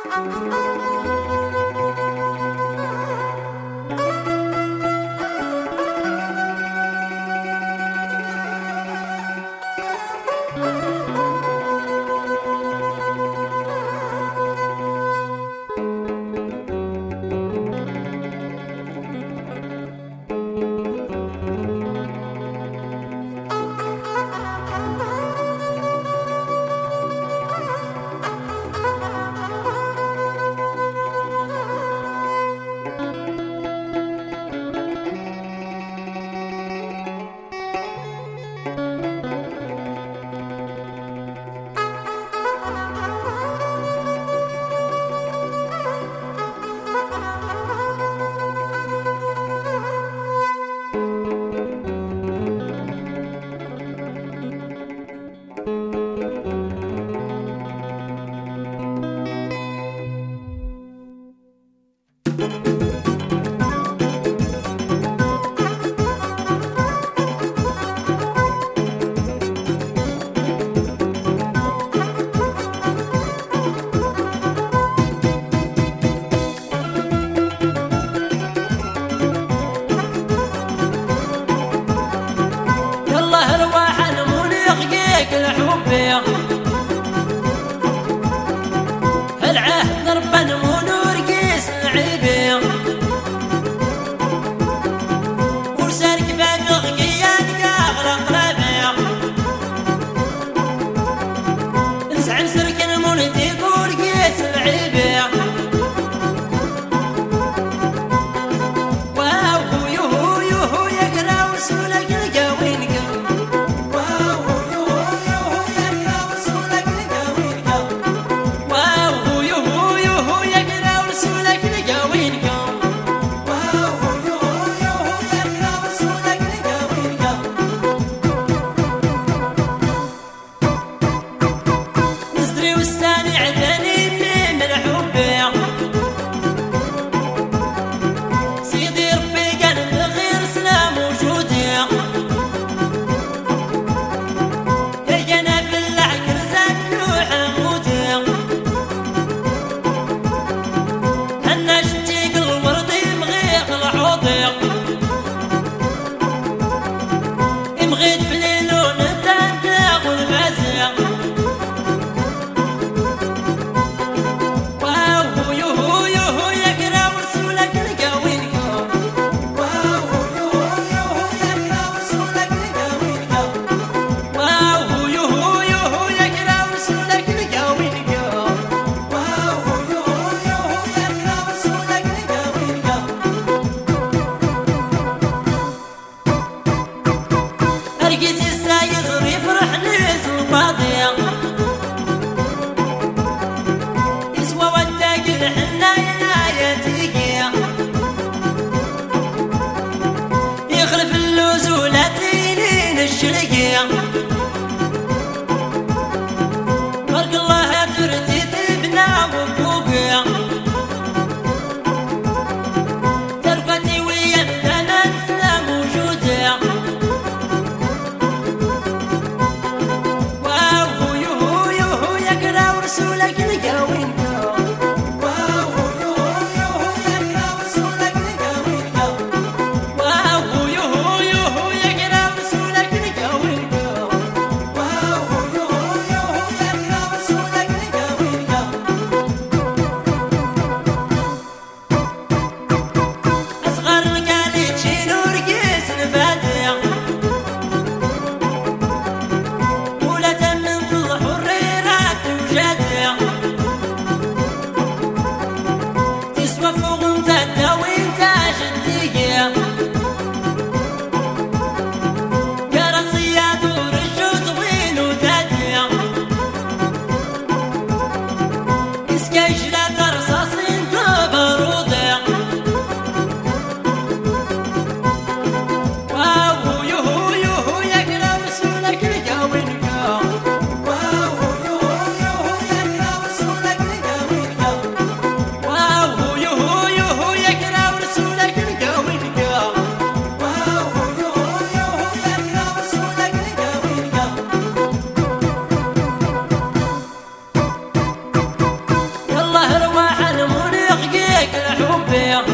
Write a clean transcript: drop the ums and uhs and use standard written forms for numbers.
العهد ربنا منور قيس العيبي ورسالك باب غيان قاغرق ربيع نسعى نسرك المولد يقول قيس العيبي واو يهو يهو يقرا ورسولك القاوين بغيت في الليلون تنتاق والمزيق واو يهو يهو يقرا ورسولك القاوين واو يهو يهو يقرا ورسولك القاوين واو يهو يهو يقرا ورسولك القاوين واو يهو يهو يقرا ورسولك القاوين أرقيت السايس يفرح ناس وفاضية يسوى وداك الحناية تيجي يخلف اللوز ولا تينين الشرقية بارك الله ترتي تبنى وبوقية تربتي ويا الثلاث لا موجودة رسولك القاوين واو يهو يهو يقرا رسولك القاوين واو يهو يهو يقرا رسولك القاوين واو يهو يهو يقرا رسولك القاوين أصغر مقالي تشيل ورقيس الفاتح ولا تمن طلع حريرات وجاتح تسوى فوق انت وانت جدية كرصيات ورجو طويل وذاتية اسكيش لا ترصاص انت برودع واو يهو يهو يقرا رسولك القاوين واو يهو يهو يقرا حبي